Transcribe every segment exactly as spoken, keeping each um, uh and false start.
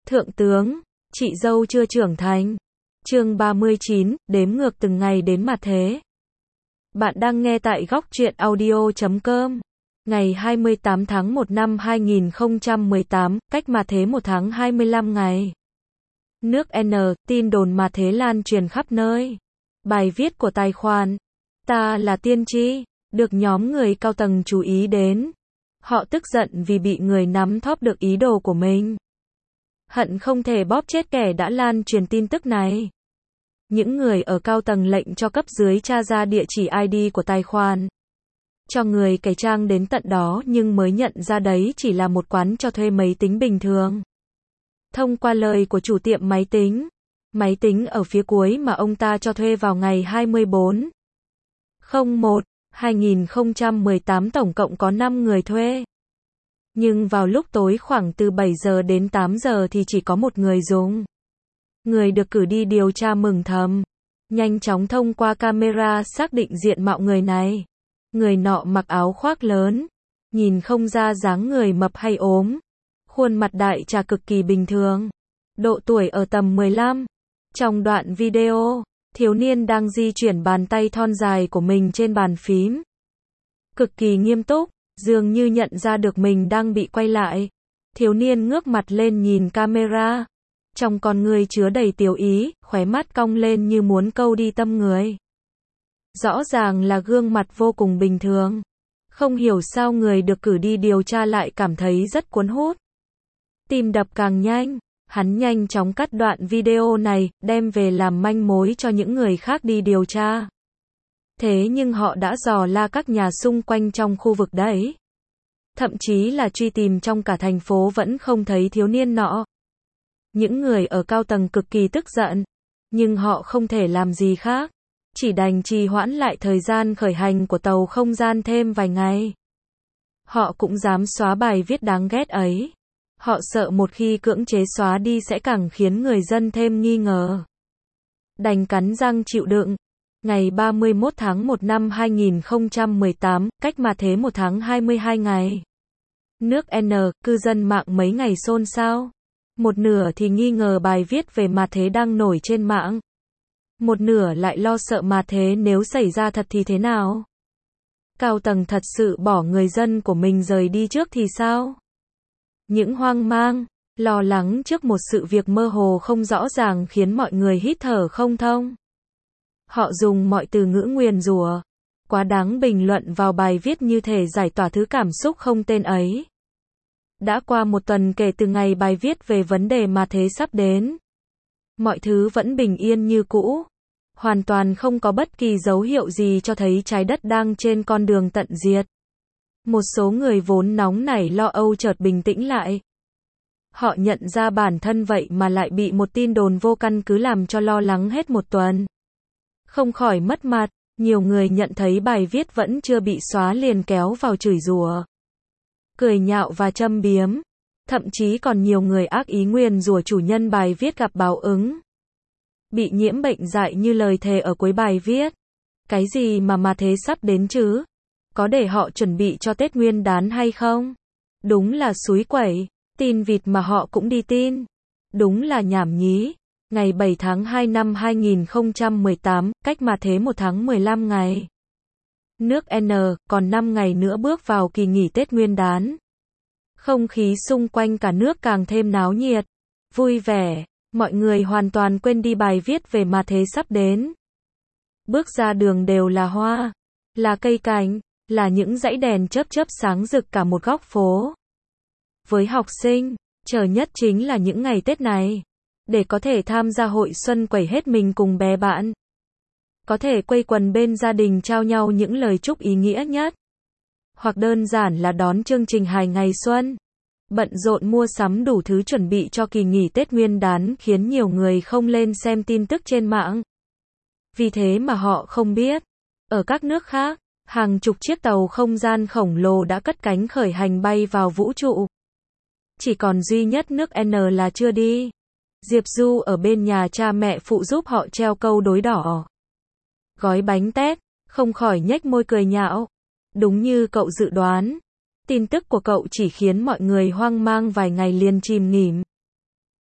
Thượng tướng, chị dâu chưa trưởng thành. Chương ba mươi chín, đếm ngược từng ngày đến mặt thế. Bạn đang nghe tại góc truyện audio chấm com. Ngày hai mươi tám tháng một năm hai nghìn không trăm mười tám, cách mặt thế một tháng hai mươi lăm ngày. Nước N, tin đồn mặt thế lan truyền khắp nơi. Bài viết của tài khoản Ta là tiên tri, được nhóm người cao tầng chú ý đến. Họ tức giận vì bị người nắm thóp được ý đồ của mình. Hận không thể bóp chết kẻ đã lan truyền tin tức này. Những người ở cao tầng lệnh cho cấp dưới tra ra địa chỉ i đê của tài khoản. Cho người cải trang đến tận đó nhưng mới nhận ra đấy chỉ là một quán cho thuê máy tính bình thường. Thông qua lời của chủ tiệm máy tính, máy tính ở phía cuối mà ông ta cho thuê vào ngày hai mươi bốn tháng một, hai nghìn không trăm mười tám tổng cộng có năm người thuê. Nhưng vào lúc tối khoảng từ bảy giờ đến tám giờ thì chỉ có một người dùng. Người được cử đi điều tra mừng thầm. Nhanh chóng thông qua camera xác định diện mạo người này. Người nọ mặc áo khoác lớn. Nhìn không ra dáng người mập hay ốm. Khuôn mặt đại trà cực kỳ bình thường. Độ tuổi ở tầm mười lăm. Trong đoạn video, thiếu niên đang di chuyển bàn tay thon dài của mình trên bàn phím. Cực kỳ nghiêm túc. Dường như nhận ra được mình đang bị quay lại. Thiếu niên ngước mặt lên nhìn camera. Trong con người chứa đầy tiểu ý, khóe mắt cong lên như muốn câu đi tâm người. Rõ ràng là gương mặt vô cùng bình thường. Không hiểu sao người được cử đi điều tra lại cảm thấy rất cuốn hút. Tim đập càng nhanh, hắn nhanh chóng cắt đoạn video này, đem về làm manh mối cho những người khác đi điều tra. Thế nhưng họ đã dò la các nhà xung quanh trong khu vực đấy. Thậm chí là truy tìm trong cả thành phố vẫn không thấy thiếu niên nọ. Những người ở cao tầng cực kỳ tức giận. Nhưng họ không thể làm gì khác. Chỉ đành trì hoãn lại thời gian khởi hành của tàu không gian thêm vài ngày. Họ cũng dám xóa bài viết đáng ghét ấy. Họ sợ một khi cưỡng chế xóa đi sẽ càng khiến người dân thêm nghi ngờ. Đành cắn răng chịu đựng. Ngày ba mươi mốt tháng một năm hai nghìn không trăm mười tám, cách mặt thế một tháng hai mươi hai ngày. Nước N, cư dân mạng mấy ngày xôn xao. Một nửa thì nghi ngờ bài viết về mặt thế đang nổi trên mạng. Một nửa lại lo sợ mặt thế nếu xảy ra thật thì thế nào? Cao tầng thật sự bỏ người dân của mình rời đi trước thì sao? Những hoang mang, lo lắng trước một sự việc mơ hồ không rõ ràng khiến mọi người hít thở không thông. Họ dùng mọi từ ngữ nguyền rủa, quá đáng bình luận vào bài viết như thể giải tỏa thứ cảm xúc không tên ấy. Đã qua một tuần kể từ ngày bài viết về vấn đề mà thế sắp đến. Mọi thứ vẫn bình yên như cũ. Hoàn toàn không có bất kỳ dấu hiệu gì cho thấy trái đất đang trên con đường tận diệt. Một số người vốn nóng nảy lo âu chợt bình tĩnh lại. Họ nhận ra bản thân vậy mà lại bị một tin đồn vô căn cứ làm cho lo lắng hết một tuần. Không khỏi mất mặt, nhiều người nhận thấy bài viết vẫn chưa bị xóa liền kéo vào chửi rủa, cười nhạo và châm biếm. Thậm chí còn nhiều người ác ý nguyền rủa chủ nhân bài viết gặp báo ứng. Bị nhiễm bệnh dại như lời thề ở cuối bài viết. Cái gì mà mà thế sắp đến chứ? Có để họ chuẩn bị cho Tết Nguyên đán hay không? Đúng là xúi quẩy, tin vịt mà họ cũng đi tin. Đúng là nhảm nhí. Ngày bảy tháng hai năm hai nghìn không trăm mười tám, cách mặt thế một tháng mười lăm ngày. Nước N, còn năm ngày nữa bước vào kỳ nghỉ Tết Nguyên đán. Không khí xung quanh cả nước càng thêm náo nhiệt, vui vẻ, mọi người hoàn toàn quên đi bài viết về mặt thế sắp đến. Bước ra đường đều là hoa, là cây cảnh, là những dãy đèn chớp chớp sáng rực cả một góc phố. Với học sinh, chờ nhất chính là những ngày Tết này. Để có thể tham gia hội xuân quẩy hết mình cùng bè bạn. Có thể quây quần bên gia đình trao nhau những lời chúc ý nghĩa nhất. Hoặc đơn giản là đón chương trình hài ngày xuân. Bận rộn mua sắm đủ thứ chuẩn bị cho kỳ nghỉ Tết Nguyên đán khiến nhiều người không lên xem tin tức trên mạng. Vì thế mà họ không biết. Ở các nước khác, hàng chục chiếc tàu không gian khổng lồ đã cất cánh khởi hành bay vào vũ trụ. Chỉ còn duy nhất nước N là chưa đi. Diệp Du ở bên nhà cha mẹ phụ giúp họ treo câu đối đỏ. Gói bánh tét, không khỏi nhếch môi cười nhạo. Đúng như cậu dự đoán. Tin tức của cậu chỉ khiến mọi người hoang mang vài ngày liền chìm nghỉm.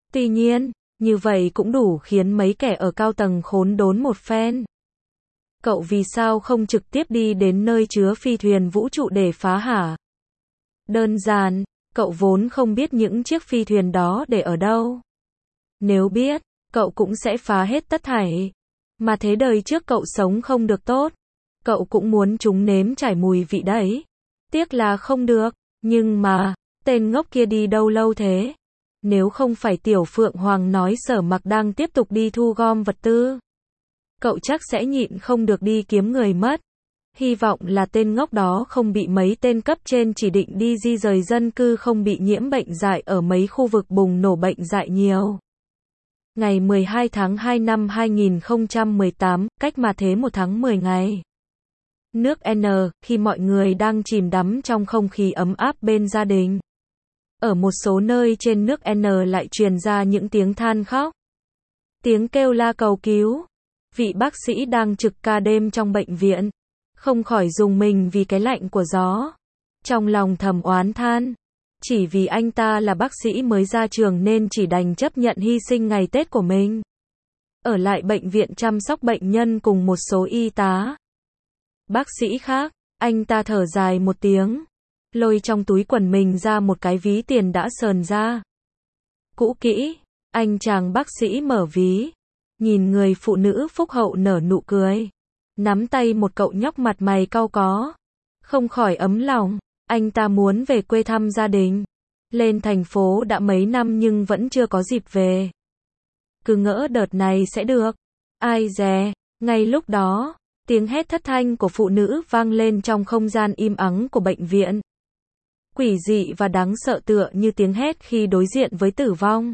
Tuy nhiên, như vậy cũng đủ khiến mấy kẻ ở cao tầng khốn đốn một phen. Cậu vì sao không trực tiếp đi đến nơi chứa phi thuyền vũ trụ để phá hả? Đơn giản, cậu vốn không biết những chiếc phi thuyền đó để ở đâu. Nếu biết, cậu cũng sẽ phá hết tất thảy. Mà thế đời trước cậu sống không được tốt. Cậu cũng muốn chúng nếm trải mùi vị đấy. Tiếc là không được. Nhưng mà, tên ngốc kia đi đâu lâu thế? Nếu không phải Tiểu Phượng Hoàng nói Sở Mặc đang tiếp tục đi thu gom vật tư, cậu chắc sẽ nhịn không được đi kiếm người mất. Hy vọng là tên ngốc đó không bị mấy tên cấp trên chỉ định đi di rời dân cư, không bị nhiễm bệnh dại ở mấy khu vực bùng nổ bệnh dại nhiều. Ngày mười hai tháng hai năm hai nghìn không trăm mười tám, cách mà thế một tháng mười ngày. Nước N, khi mọi người đang chìm đắm trong không khí ấm áp bên gia đình. Ở một số nơi trên nước N lại truyền ra những tiếng than khóc. Tiếng kêu la cầu cứu. Vị bác sĩ đang trực ca đêm trong bệnh viện, không khỏi rùng mình vì cái lạnh của gió. Trong lòng thầm oán than. Chỉ vì anh ta là bác sĩ mới ra trường nên chỉ đành chấp nhận hy sinh ngày Tết của mình. Ở lại bệnh viện chăm sóc bệnh nhân cùng một số y tá. Bác sĩ khác, anh ta thở dài một tiếng. Lôi trong túi quần mình ra một cái ví tiền đã sờn ra. Cũ kỹ, anh chàng bác sĩ mở ví. Nhìn người phụ nữ phúc hậu nở nụ cười. Nắm tay một cậu nhóc mặt mày cau có. Không khỏi ấm lòng, anh ta muốn về quê thăm gia đình. Lên thành phố đã mấy năm nhưng vẫn chưa có dịp về. Cứ ngỡ đợt này sẽ được. Ai dè, ngay lúc đó, tiếng hét thất thanh của phụ nữ vang lên trong không gian im ắng của bệnh viện. Quỷ dị và đáng sợ tựa như tiếng hét khi đối diện với tử vong.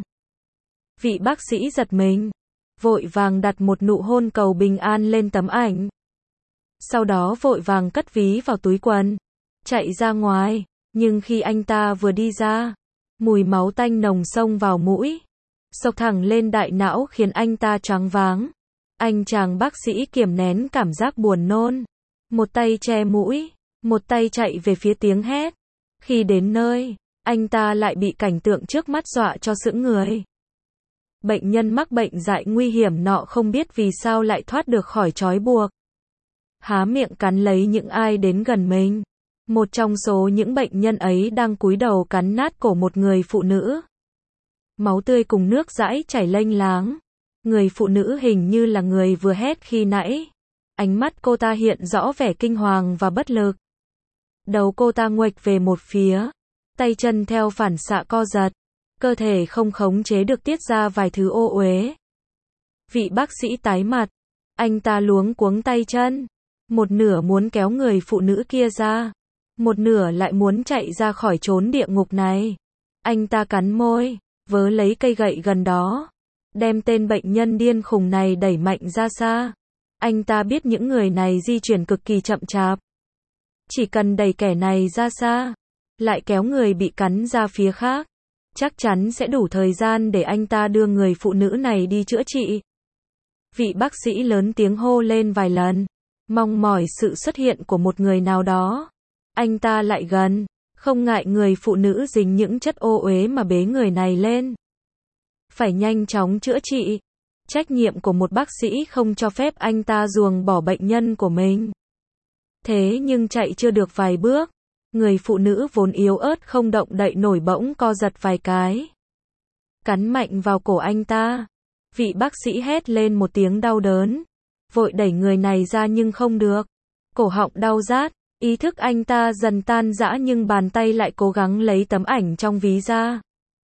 Vị bác sĩ giật mình, vội vàng đặt một nụ hôn cầu bình an lên tấm ảnh. Sau đó vội vàng cất ví vào túi quần, chạy ra ngoài, nhưng khi anh ta vừa đi ra, mùi máu tanh nồng xông vào mũi, xộc thẳng lên đại não khiến anh ta choáng váng. Anh chàng bác sĩ kiềm nén cảm giác buồn nôn, một tay che mũi, một tay chạy về phía tiếng hét. Khi đến nơi, anh ta lại bị cảnh tượng trước mắt dọa cho sững người. Bệnh nhân mắc bệnh dại nguy hiểm nọ không biết vì sao lại thoát được khỏi trói buộc. Há miệng cắn lấy những ai đến gần mình. Một trong số những bệnh nhân ấy đang cúi đầu cắn nát cổ một người phụ nữ. Máu tươi cùng nước dãi chảy lênh láng. Người phụ nữ hình như là người vừa hét khi nãy. Ánh mắt cô ta hiện rõ vẻ kinh hoàng và bất lực. Đầu cô ta nguệch về một phía. Tay chân theo phản xạ co giật. Cơ thể không khống chế được tiết ra vài thứ ô uế. Vị bác sĩ tái mặt. Anh ta luống cuống tay chân. Một nửa muốn kéo người phụ nữ kia ra. Một nửa lại muốn chạy ra khỏi chốn địa ngục này. Anh ta cắn môi, vớ lấy cây gậy gần đó. Đem tên bệnh nhân điên khùng này đẩy mạnh ra xa. Anh ta biết những người này di chuyển cực kỳ chậm chạp. Chỉ cần đẩy kẻ này ra xa, lại kéo người bị cắn ra phía khác, chắc chắn sẽ đủ thời gian để anh ta đưa người phụ nữ này đi chữa trị. Vị bác sĩ lớn tiếng hô lên vài lần, mong mỏi sự xuất hiện của một người nào đó. Anh ta lại gần, không ngại người phụ nữ dính những chất ô uế mà bế người này lên. Phải nhanh chóng chữa trị. Trách nhiệm của một bác sĩ không cho phép anh ta ruồng bỏ bệnh nhân của mình. Thế nhưng chạy chưa được vài bước, người phụ nữ vốn yếu ớt không động đậy nổi bỗng co giật vài cái. Cắn mạnh vào cổ anh ta. Vị bác sĩ hét lên một tiếng đau đớn. Vội đẩy người này ra nhưng không được. Cổ họng đau rát, ý thức anh ta dần tan rã nhưng bàn tay lại cố gắng lấy tấm ảnh trong ví ra.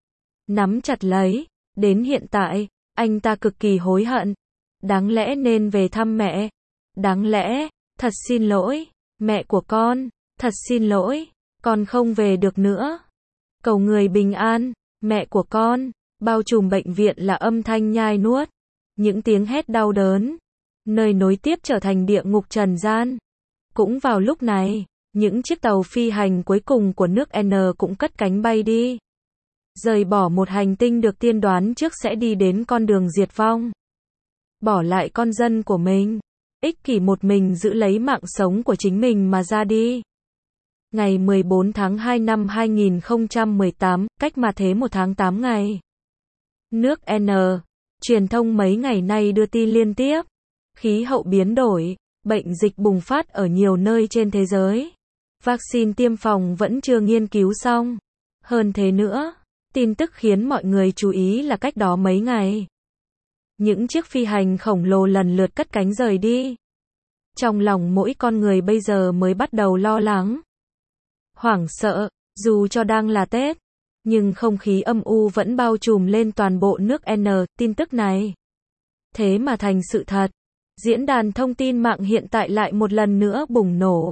Nắm chặt lấy. Đến hiện tại, anh ta cực kỳ hối hận. Đáng lẽ nên về thăm mẹ. Đáng lẽ, thật xin lỗi, mẹ của con, thật xin lỗi, con không về được nữa. Cầu người bình an, mẹ của con. Bao trùm bệnh viện là âm thanh nhai nuốt. Những tiếng hét đau đớn. Nơi nối tiếp trở thành địa ngục trần gian. Cũng vào lúc này, những chiếc tàu phi hành cuối cùng của nước N cũng cất cánh bay đi. Rời bỏ một hành tinh được tiên đoán trước sẽ đi đến con đường diệt vong. Bỏ lại con dân của mình. Ích kỷ một mình giữ lấy mạng sống của chính mình mà ra đi. Ngày mười bốn tháng hai năm hai nghìn không trăm mười tám, cách mà thế một tháng tám ngày. Nước N. Truyền thông mấy ngày nay đưa tin liên tiếp. Khí hậu biến đổi, bệnh dịch bùng phát ở nhiều nơi trên thế giới. Vaccine tiêm phòng vẫn chưa nghiên cứu xong. Hơn thế nữa, tin tức khiến mọi người chú ý là cách đó mấy ngày, những chiếc phi hành khổng lồ lần lượt cất cánh rời đi. Trong lòng mỗi con người bây giờ mới bắt đầu lo lắng, hoảng sợ, dù cho đang là Tết, nhưng không khí âm u vẫn bao trùm lên toàn bộ nước N. Tin tức này thế mà thành sự thật. Diễn đàn thông tin mạng hiện tại lại một lần nữa bùng nổ.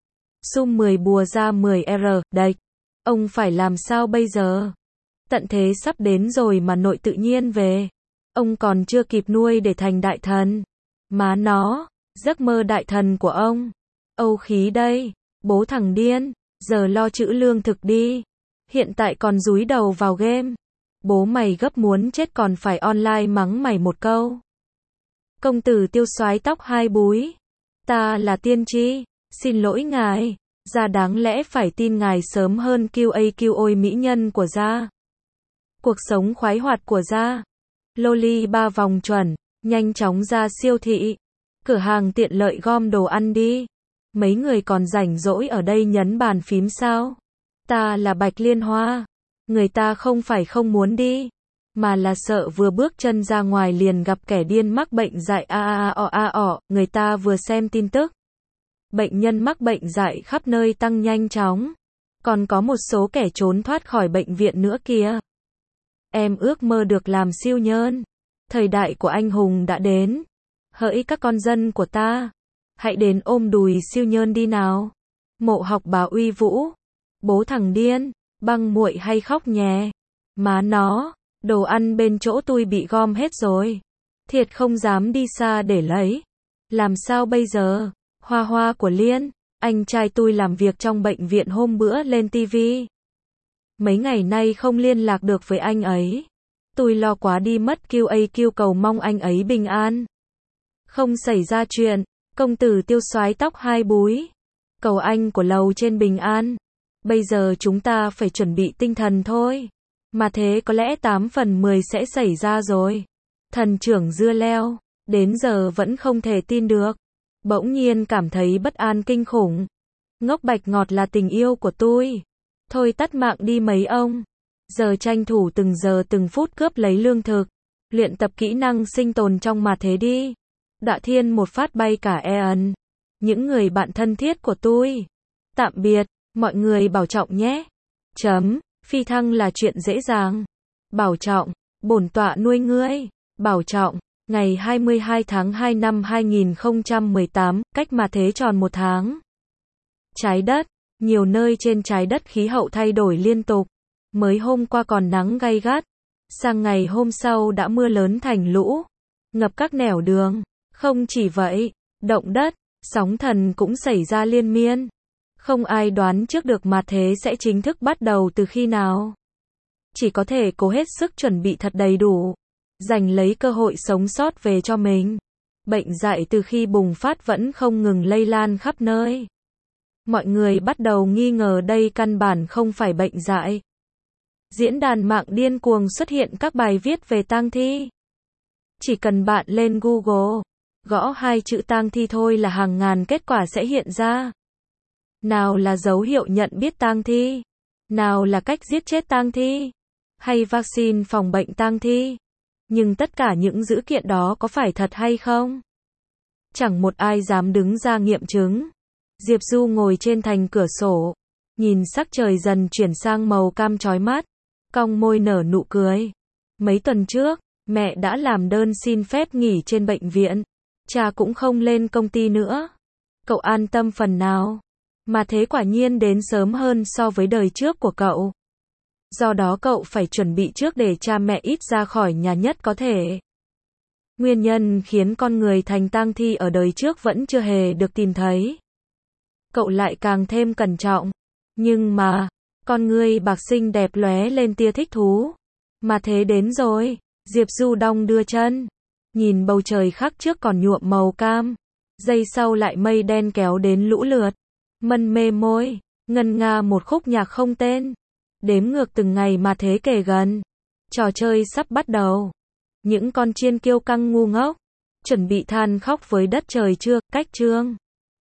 Sum mười bùa ra mười R, đạch. Ông phải làm sao bây giờ? Tận thế sắp đến rồi mà nội tự nhiên về. Ông còn chưa kịp nuôi để thành đại thần. Má nó, giấc mơ đại thần của ông. Âu khí đây, bố thằng điên, giờ lo trữ lương thực đi. Hiện tại còn dúi đầu vào game. Bố mày gấp muốn chết còn phải online mắng mày một câu. Công tử tiêu soái tóc hai búi. Ta là tiên tri, xin lỗi ngài, gia đáng lẽ phải tin ngài sớm hơn Q A Q ôi mỹ nhân của gia. Cuộc sống khoái hoạt của gia. Loli ba vòng chuẩn, nhanh chóng ra siêu thị, cửa hàng tiện lợi gom đồ ăn đi. Mấy người còn rảnh rỗi ở đây nhấn bàn phím sao? Ta là Bạch Liên Hoa. Người ta không phải không muốn đi, mà là sợ vừa bước chân ra ngoài liền gặp kẻ điên mắc bệnh dại a a o a o. Người ta vừa xem tin tức, bệnh nhân mắc bệnh dại khắp nơi tăng nhanh chóng, còn có một số kẻ trốn thoát khỏi bệnh viện nữa kìa. Em ước mơ được làm siêu nhân. Thời đại của anh hùng đã đến. Hỡi các con dân của ta, hãy đến ôm đùi siêu nhân đi nào. Mộ Học Bảo uy vũ. Bố thằng điên, băng muội hay khóc nhè. Má nó, đồ ăn bên chỗ tôi bị gom hết rồi. Thiệt không dám đi xa để lấy. Làm sao bây giờ? Hoa hoa của Liên, anh trai tôi làm việc trong bệnh viện hôm bữa lên tivi. Mấy ngày nay không liên lạc được với anh ấy. Tôi lo quá đi mất. Q A Q cầu mong anh ấy bình an. Không xảy ra chuyện. Công tử tiêu soái tóc hai búi. Cầu anh của lầu trên bình an. Bây giờ chúng ta phải chuẩn bị tinh thần thôi. Mà thế có lẽ tám phần mười sẽ xảy ra rồi. Thần trưởng dưa leo. Đến giờ vẫn không thể tin được. Bỗng nhiên cảm thấy bất an kinh khủng. Ngốc bạch ngọt là tình yêu của tôi. Thôi tắt mạng đi mấy ông. Giờ tranh thủ từng giờ từng phút cướp lấy lương thực. Luyện tập kỹ năng sinh tồn trong mà thế đi. Đọa thiên một phát bay cả e ẩn. Những người bạn thân thiết của tôi. Tạm biệt, mọi người bảo trọng nhé. Chấm, phi thăng là chuyện dễ dàng. Bảo trọng, bổn tọa nuôi ngươi. Bảo trọng, ngày hai mươi hai tháng hai năm hai nghìn không trăm mười tám, cách mà thế tròn một tháng. Trái đất, nhiều nơi trên trái đất khí hậu thay đổi liên tục. Mới hôm qua còn nắng gay gắt, sang ngày hôm sau đã mưa lớn thành lũ, ngập các nẻo đường. Không chỉ vậy, động đất, sóng thần cũng xảy ra liên miên. Không ai đoán trước được mà thế sẽ chính thức bắt đầu từ khi nào. Chỉ có thể cố hết sức chuẩn bị thật đầy đủ, giành lấy cơ hội sống sót về cho mình. Bệnh dại từ khi bùng phát vẫn không ngừng lây lan khắp nơi. Mọi người bắt đầu nghi ngờ đây căn bản không phải bệnh dại. Diễn đàn mạng điên cuồng xuất hiện các bài viết về tang thi. Chỉ cần bạn lên Google, gõ hai chữ tang thi thôi là hàng ngàn kết quả sẽ hiện ra. Nào là dấu hiệu nhận biết tang thi, nào là cách giết chết tang thi, hay vaccine phòng bệnh tang thi. Nhưng tất cả những dữ kiện đó có phải thật hay không? Chẳng một ai dám đứng ra nghiệm chứng. Diệp Du ngồi trên thành cửa sổ, nhìn sắc trời dần chuyển sang màu cam chói mắt, cong môi nở nụ cười. Mấy tuần trước, mẹ đã làm đơn xin phép nghỉ trên bệnh viện, cha cũng không lên công ty nữa. Cậu an tâm phần nào? Mà thế quả nhiên đến sớm hơn so với đời trước của cậu. Do đó cậu phải chuẩn bị trước để cha mẹ ít ra khỏi nhà nhất có thể. Nguyên nhân khiến con người thành tang thi ở đời trước vẫn chưa hề được tìm thấy. Cậu lại càng thêm cẩn trọng. Nhưng mà, con ngươi bạc xinh đẹp lóe lên tia thích thú. Mà thế đến rồi. Diệp Du đong đưa chân, nhìn bầu trời khắc trước còn nhuộm màu cam, giây sau lại mây đen kéo đến lũ lượt. Mân mê môi, ngân nga một khúc nhạc không tên. Đếm ngược từng ngày mà thế kể gần. Trò chơi sắp bắt đầu. Những con chiên kiêu căng ngu ngốc. Chuẩn bị than khóc với đất trời chưa, cách chương.